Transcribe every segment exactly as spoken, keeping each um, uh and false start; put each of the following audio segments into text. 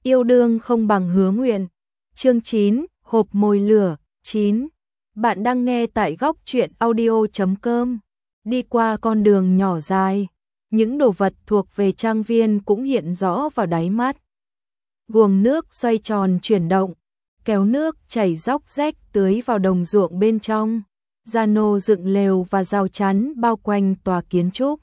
Yêu đương không bằng hứa nguyện. Chương chín, hộp mồi lửa. chín. Bạn đang nghe tại góc truyện audio chấm com. Đi qua con đường nhỏ dài, những đồ vật thuộc về trang viên cũng hiện rõ vào đáy mắt. Guồng nước xoay tròn chuyển động, kéo nước chảy róc rách tưới vào đồng ruộng bên trong. Gia nô dựng lều và rào chắn bao quanh tòa kiến trúc,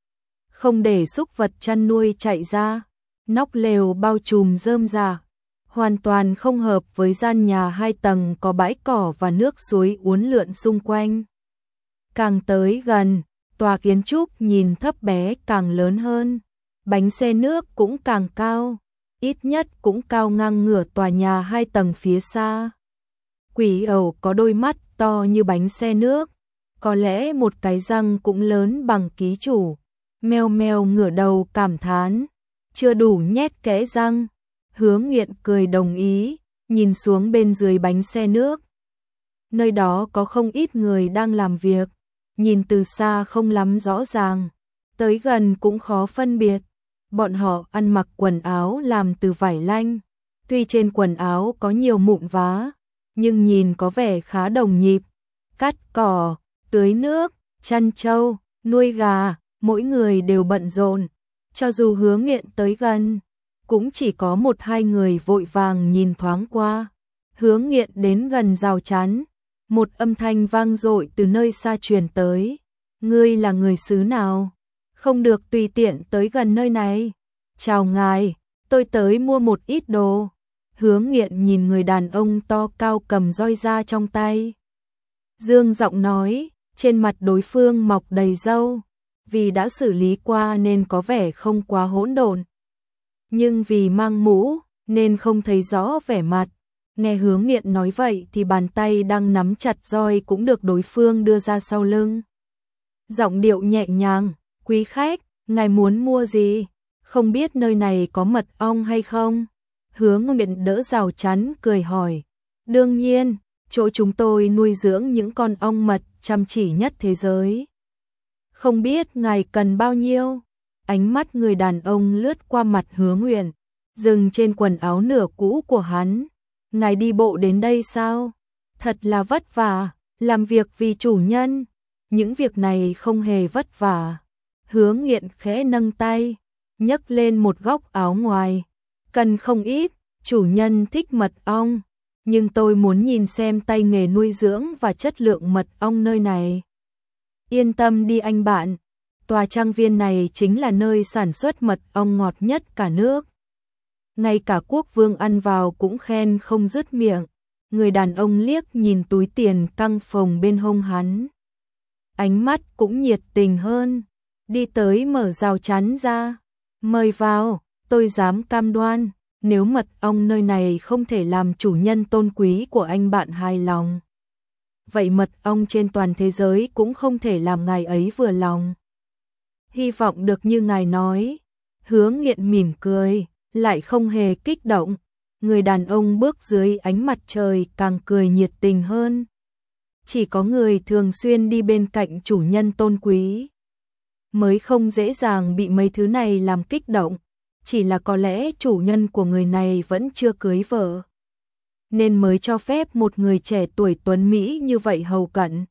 không để súc vật chăn nuôi chạy ra. Nóc lều bao trùm rơm rạ, hoàn toàn không hợp với gian nhà hai tầng có bãi cỏ và nước suối uốn lượn xung quanh. Càng tới gần, tòa kiến trúc nhìn thấp bé càng lớn hơn, bánh xe nước cũng càng cao, ít nhất cũng cao ngang ngửa tòa nhà hai tầng phía xa. Quỷ ẩu có đôi mắt to như bánh xe nước, có lẽ một cái răng cũng lớn bằng ký chủ. Meo meo ngửa đầu cảm thán, chưa đủ nhét kẽ răng. Hứa Nghiện cười đồng ý, nhìn xuống bên dưới bánh xe nước. Nơi đó có không ít người đang làm việc, nhìn từ xa không lắm rõ ràng, tới gần cũng khó phân biệt. Bọn họ ăn mặc quần áo làm từ vải lanh, tuy trên quần áo có nhiều mụn vá, nhưng nhìn có vẻ khá đồng nhịp. Cắt cỏ, tưới nước, chăn trâu, nuôi gà, mỗi người đều bận rộn. Cho dù Hứa Nghiện tới gần, cũng chỉ có một hai người vội vàng nhìn thoáng qua. Hứa Nghiện đến gần rào chắn, một âm thanh vang dội từ nơi xa truyền tới. Ngươi là người xứ nào? Không được tùy tiện tới gần nơi này. Chào ngài, tôi tới mua một ít đồ. Hứa Nghiện nhìn người đàn ông to cao cầm roi ra trong tay, dương giọng nói, trên mặt đối phương mọc đầy râu. Vì đã xử lý qua nên có vẻ không quá hỗn độn, nhưng vì mang mũ nên không thấy rõ vẻ mặt. Nghe Hứa Nghiện nói vậy thì bàn tay đang nắm chặt roi cũng được đối phương đưa ra sau lưng. Giọng điệu nhẹ nhàng, quý khách, ngài muốn mua gì? Không biết nơi này có mật ong hay không? Hứa Nghiện đỡ rào chắn cười hỏi. Đương nhiên, chỗ chúng tôi nuôi dưỡng những con ong mật chăm chỉ nhất thế giới. Không biết ngài cần bao nhiêu? Ánh mắt người đàn ông lướt qua mặt Hứa Nguyện, dừng trên quần áo nửa cũ của hắn. Ngài đi bộ đến đây sao? Thật là vất vả, làm việc vì chủ nhân. Những việc này không hề vất vả. Hứa Nghiện khẽ nâng tay, nhấc lên một góc áo ngoài. Cần không ít, chủ nhân thích mật ong, nhưng tôi muốn nhìn xem tay nghề nuôi dưỡng và chất lượng mật ong nơi này. Yên tâm đi anh bạn, tòa trang viên này chính là nơi sản xuất mật ong ngọt nhất cả nước. Ngay cả quốc vương ăn vào cũng khen không dứt miệng. Người đàn ông liếc nhìn túi tiền căng phồng bên hông hắn, ánh mắt cũng nhiệt tình hơn, đi tới mở rào chắn ra. Mời vào, tôi dám cam đoan, nếu mật ong nơi này không thể làm chủ nhân tôn quý của anh bạn hài lòng, vậy mật ong trên toàn thế giới cũng không thể làm ngài ấy vừa lòng. Hy vọng được như ngài nói. Hứa Nghiện mỉm cười, lại không hề kích động. Người đàn ông bước dưới ánh mặt trời càng cười nhiệt tình hơn. Chỉ có người thường xuyên đi bên cạnh chủ nhân tôn quý mới không dễ dàng bị mấy thứ này làm kích động. Chỉ là có lẽ chủ nhân của người này vẫn chưa cưới vợ, nên mới cho phép một người trẻ tuổi tuấn Mỹ như vậy hầu cận.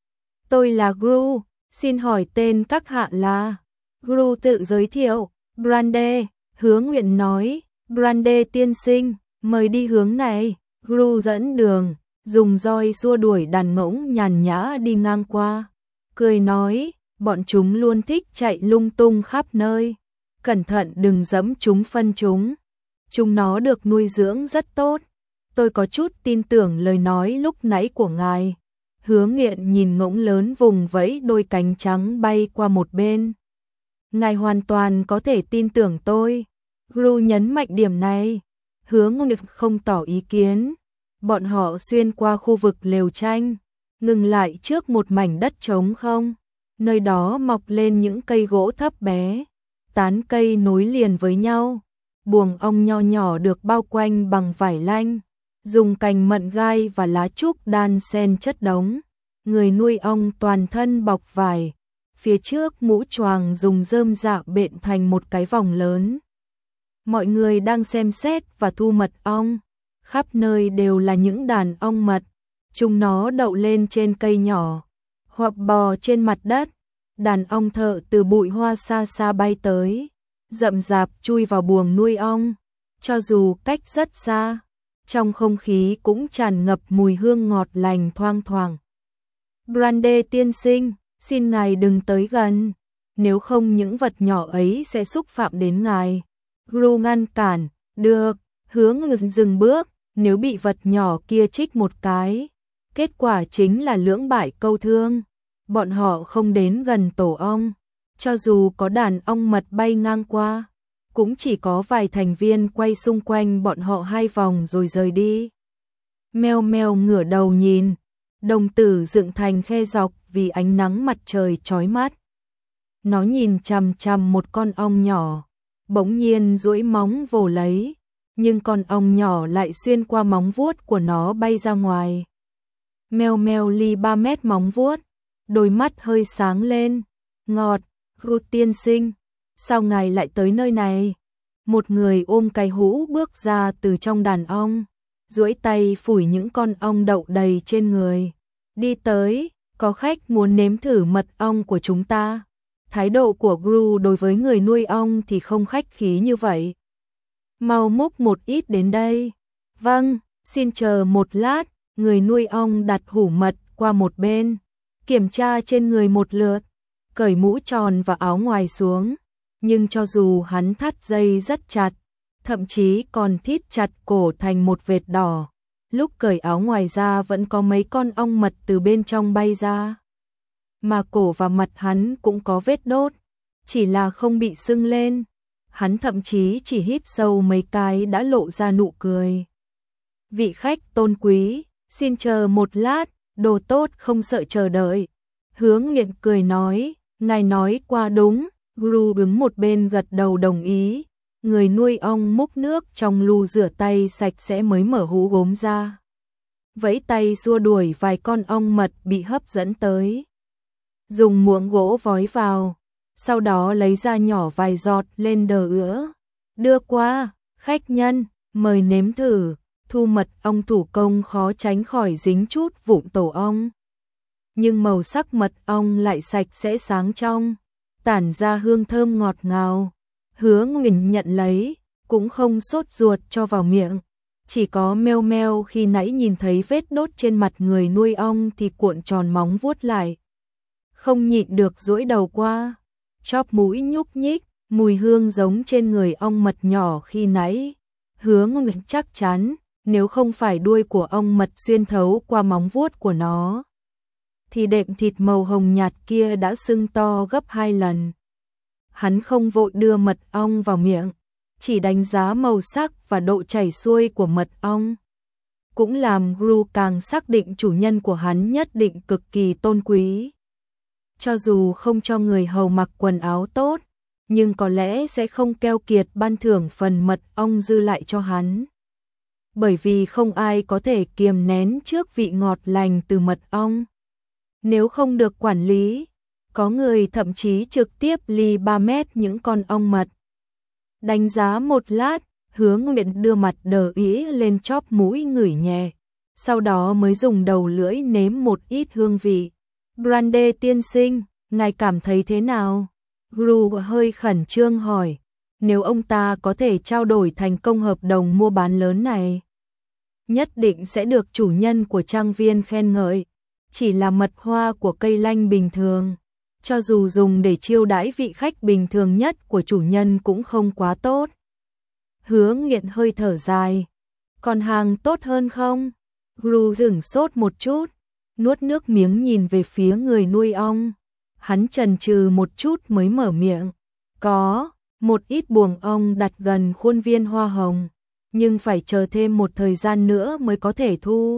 Tôi là Gru, xin hỏi tên các hạ là? Gru tự giới thiệu. Brande, Hứa Nguyện nói. Brande tiên sinh, mời đi hướng này. Gru dẫn đường, dùng roi xua đuổi đàn ngỗng nhàn nhã đi ngang qua. Cười nói, bọn chúng luôn thích chạy lung tung khắp nơi. Cẩn thận đừng giẫm chúng phân chúng. Chúng nó được nuôi dưỡng rất tốt. Tôi có chút tin tưởng lời nói lúc nãy của ngài. Hứa Nghiện nhìn ngỗng lớn vùng vẫy đôi cánh trắng bay qua một bên. Ngài hoàn toàn có thể tin tưởng tôi. Gru nhấn mạnh điểm này. Hứa Nghiện không tỏ ý kiến. Bọn họ xuyên qua khu vực lều tranh, ngừng lại trước một mảnh đất trống không. Nơi đó mọc lên những cây gỗ thấp bé, tán cây nối liền với nhau. Buồng ong nho nhỏ được bao quanh bằng vải lanh, dùng cành mận gai và lá trúc đan xen chất đống. Người nuôi ong toàn thân bọc vải, phía trước mũ choàng dùng rơm rạ bện thành một cái vòng lớn. Mọi người đang xem xét và thu mật ong. Khắp nơi đều là những đàn ong mật. Chúng nó đậu lên trên cây nhỏ, hoặc bò trên mặt đất. Đàn ong thợ từ bụi hoa xa xa bay tới, rậm rạp chui vào buồng nuôi ong. Cho dù cách rất xa, trong không khí cũng tràn ngập mùi hương ngọt lành thoang thoảng. Brandy tiên sinh, xin ngài đừng tới gần, nếu không những vật nhỏ ấy sẽ xúc phạm đến ngài. Gru ngăn cản, được, Hứa Nguyệt dừng bước, nếu bị vật nhỏ kia chích một cái, kết quả chính là lưỡng bại câu thương. Bọn họ không đến gần tổ ong, cho dù có đàn ong mật bay ngang qua, cũng chỉ có vài thành viên quay xung quanh bọn họ hai vòng rồi rời đi. Meo meo ngửa đầu nhìn, đồng tử dựng thành khe dọc vì ánh nắng mặt trời chói mắt. Nó nhìn chằm chằm một con ong nhỏ, bỗng nhiên duỗi móng vồ lấy, nhưng con ong nhỏ lại xuyên qua móng vuốt của nó bay ra ngoài. Meo meo ly ba mét móng vuốt, đôi mắt hơi sáng lên, ngọt, Gru tiên sinh, sao ngài lại tới nơi này? Một người ôm cái hũ bước ra từ trong đàn ong, duỗi tay phủi những con ong đậu đầy trên người. Đi tới, có khách muốn nếm thử mật ong của chúng ta. Thái độ của Gru đối với người nuôi ong thì không khách khí như vậy. Mau múc một ít đến đây. Vâng, xin chờ một lát. Người nuôi ong đặt hũ mật qua một bên, kiểm tra trên người một lượt, cởi mũ tròn và áo ngoài xuống. Nhưng cho dù hắn thắt dây rất chặt, thậm chí còn thít chặt cổ thành một vệt đỏ, lúc cởi áo ngoài ra vẫn có mấy con ong mật từ bên trong bay ra. Mà cổ và mặt hắn cũng có vết đốt, chỉ là không bị sưng lên. Hắn thậm chí chỉ hít sâu mấy cái đã lộ ra nụ cười. Vị khách tôn quý, xin chờ một lát, đồ tốt không sợ chờ đợi. Hướng Nghiện cười nói, ngài nói qua đúng. Gru đứng một bên gật đầu đồng ý. Người nuôi ong múc nước trong lu rửa tay sạch sẽ mới mở hũ gốm ra, vẫy tay xua đuổi vài con ong mật bị hấp dẫn tới. Dùng muỗng gỗ vói vào, sau đó lấy ra nhỏ vài giọt lên đờ ứa. Đưa qua, khách nhân, mời nếm thử. Thu mật ong thủ công khó tránh khỏi dính chút vụn tổ ong, nhưng màu sắc mật ong lại sạch sẽ sáng trong, tản ra hương thơm ngọt ngào. Hứa Nguyện nhận lấy, cũng không sốt ruột cho vào miệng. Chỉ có Meo Meo khi nãy nhìn thấy vết đốt trên mặt người nuôi ong thì cuộn tròn móng vuốt lại, không nhịn được duỗi đầu qua, chóp mũi nhúc nhích, mùi hương giống trên người ong mật nhỏ khi nãy. Hứa Nguyện chắc chắn, nếu không phải đuôi của ong mật xuyên thấu qua móng vuốt của nó, thì đệm thịt màu hồng nhạt kia đã sưng to gấp hai lần. Hắn không vội đưa mật ong vào miệng, chỉ đánh giá màu sắc và độ chảy xuôi của mật ong. Cũng làm Gru càng xác định chủ nhân của hắn nhất định cực kỳ tôn quý. Cho dù không cho người hầu mặc quần áo tốt, nhưng có lẽ sẽ không keo kiệt ban thưởng phần mật ong dư lại cho hắn. Bởi vì không ai có thể kiềm nén trước vị ngọt lành từ mật ong. Nếu không được quản lý, có người thậm chí trực tiếp ly ba mét những con ong mật. Đánh giá một lát, Hứa Nguyện đưa mặt đờ ý lên chóp mũi ngửi nhẹ, sau đó mới dùng đầu lưỡi nếm một ít hương vị. Brandy tiên sinh, ngài cảm thấy thế nào? Gru hơi khẩn trương hỏi, nếu ông ta có thể trao đổi thành công hợp đồng mua bán lớn này, nhất định sẽ được chủ nhân của trang viên khen ngợi. Chỉ là mật hoa của cây lanh bình thường, cho dù dùng để chiêu đãi vị khách bình thường nhất của chủ nhân cũng không quá tốt. Hứa Nghiện hơi thở dài, còn hàng tốt hơn không? Gru dừng sốt một chút, nuốt nước miếng nhìn về phía người nuôi ong. Hắn chần chừ một chút mới mở miệng, có một ít buồng ong đặt gần khuôn viên hoa hồng, nhưng phải chờ thêm một thời gian nữa mới có thể thu.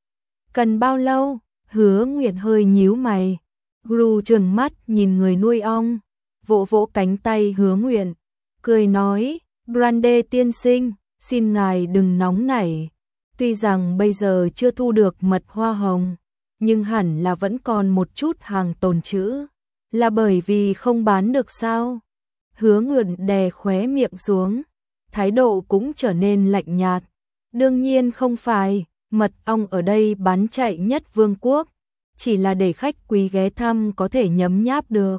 Cần bao lâu? Hứa Nguyệt hơi nhíu mày. Gru trừng mắt nhìn người nuôi ong, vỗ vỗ cánh tay Hứa Nguyệt, cười nói, Brandy tiên sinh, xin ngài đừng nóng nảy. Tuy rằng bây giờ chưa thu được mật hoa hồng, nhưng hẳn là vẫn còn một chút hàng tồn trữ. Là bởi vì không bán được sao? Hứa Nguyệt đè khóe miệng xuống, thái độ cũng trở nên lạnh nhạt. Đương nhiên không phải, mật ong ở đây bán chạy nhất vương quốc, chỉ là để khách quý ghé thăm có thể nhấm nháp được,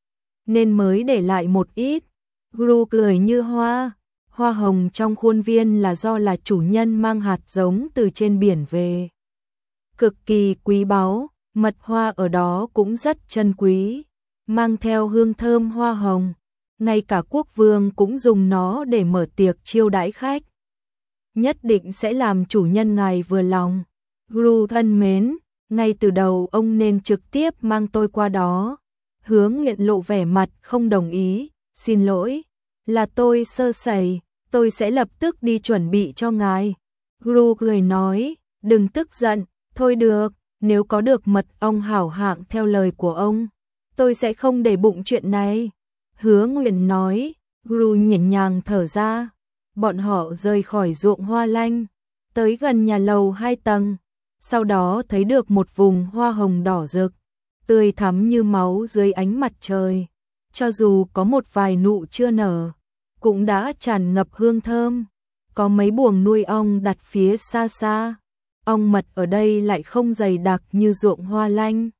nên mới để lại một ít. Gru cười như hoa, hoa hồng trong khuôn viên là do là chủ nhân mang hạt giống từ trên biển về. Cực kỳ quý báu, mật hoa ở đó cũng rất chân quý, mang theo hương thơm hoa hồng, ngay cả quốc vương cũng dùng nó để mở tiệc chiêu đãi khách. Nhất định sẽ làm chủ nhân ngài vừa lòng. Gru thân mến, ngay từ đầu ông nên trực tiếp mang tôi qua đó. Hứa Nguyện lộ vẻ mặt không đồng ý, xin lỗi, là tôi sơ sẩy, tôi sẽ lập tức đi chuẩn bị cho ngài. Gru cười nói, đừng tức giận, thôi được, nếu có được mật ong hảo hạng theo lời của ông, tôi sẽ không để bụng chuyện này. Hứa Nguyện nói, Gru nhẹ nhàng thở ra. Bọn họ rời khỏi ruộng hoa lanh, tới gần nhà lầu hai tầng, sau đó thấy được một vùng hoa hồng đỏ rực, tươi thắm như máu dưới ánh mặt trời. Cho dù có một vài nụ chưa nở, cũng đã tràn ngập hương thơm. Có mấy buồng nuôi ong đặt phía xa xa. Ong mật ở đây lại không dày đặc như ruộng hoa lanh.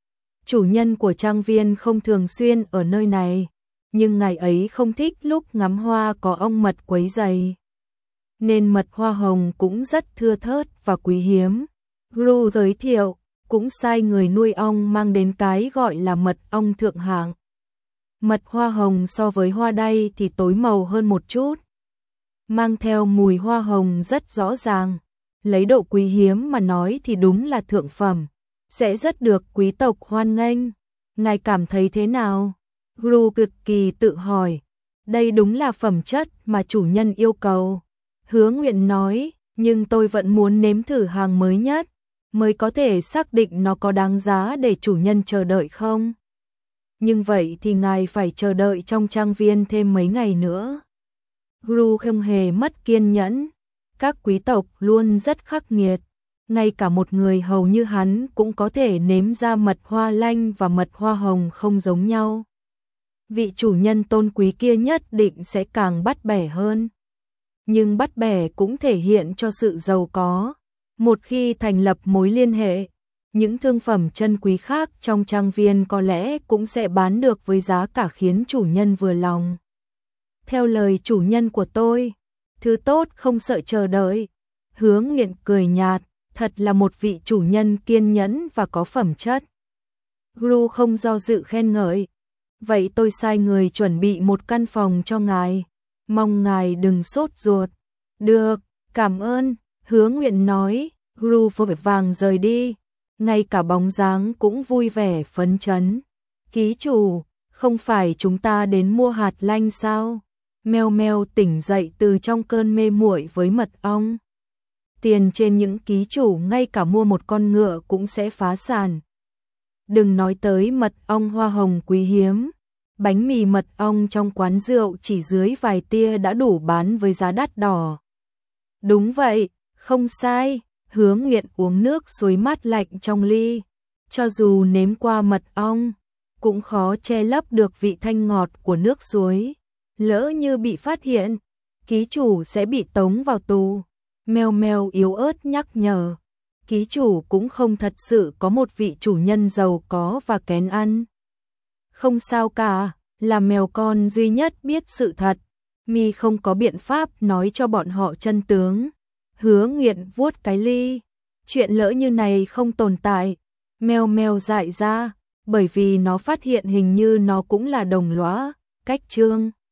Chủ nhân của trang viên không thường xuyên ở nơi này, nhưng ngài ấy không thích lúc ngắm hoa có ong mật quấy rầy, nên mật hoa hồng cũng rất thưa thớt và quý hiếm. Gru giới thiệu, cũng sai người nuôi ong mang đến cái gọi là mật ong thượng hạng. Mật hoa hồng so với hoa đay thì tối màu hơn một chút, mang theo mùi hoa hồng rất rõ ràng. Lấy độ quý hiếm mà nói thì đúng là thượng phẩm, sẽ rất được quý tộc hoan nghênh. Ngài cảm thấy thế nào? Gru cực kỳ tự hỏi, đây đúng là phẩm chất mà chủ nhân yêu cầu. Hứa Nguyện nói, nhưng tôi vẫn muốn nếm thử hàng mới nhất, mới có thể xác định nó có đáng giá để chủ nhân chờ đợi không. Nhưng vậy thì ngài phải chờ đợi trong trang viên thêm mấy ngày nữa. Gru không hề mất kiên nhẫn, các quý tộc luôn rất khắc nghiệt, ngay cả một người hầu như hắn cũng có thể nếm ra mật hoa lanh và mật hoa hồng không giống nhau. Vị chủ nhân tôn quý kia nhất định sẽ càng bắt bẻ hơn. Nhưng bắt bẻ cũng thể hiện cho sự giàu có. Một khi thành lập mối liên hệ, những thương phẩm chân quý khác trong trang viên có lẽ cũng sẽ bán được với giá cả khiến chủ nhân vừa lòng. Theo lời chủ nhân của tôi, thứ tốt không sợ chờ đợi. Hứa Nguyện cười nhạt, thật là một vị chủ nhân kiên nhẫn và có phẩm chất. Gru không do dự khen ngợi. Vậy tôi sai người chuẩn bị một căn phòng cho ngài, mong ngài đừng sốt ruột. Được, cảm ơn, Hứa Nguyện nói. Gru vội vàng rời đi, ngay cả bóng dáng cũng vui vẻ phấn chấn. Ký chủ, không phải chúng ta đến mua hạt lanh sao? Meo Meo tỉnh dậy từ trong cơn mê muội với mật ong. Tiền trên những ký chủ ngay cả mua một con ngựa cũng sẽ phá sản. Đừng nói tới mật ong hoa hồng quý hiếm, bánh mì mật ong trong quán rượu chỉ dưới vài tia đã đủ bán với giá đắt đỏ. Đúng vậy, không sai. Hứa Nguyện uống nước suối mát lạnh trong ly. Cho dù nếm qua mật ong, cũng khó che lấp được vị thanh ngọt của nước suối. Lỡ như bị phát hiện, ký chủ sẽ bị tống vào tù. Meo Meo yếu ớt nhắc nhở. Ký chủ cũng không thật sự có một vị chủ nhân giàu có và kén ăn. Không sao cả, là mèo con duy nhất biết sự thật. Mi không có biện pháp nói cho bọn họ chân tướng. Hứa Nguyện vuốt cái ly. Chuyện lỡ như này không tồn tại. Meo Meo dại ra, bởi vì nó phát hiện hình như nó cũng là đồng lõa, cách chương.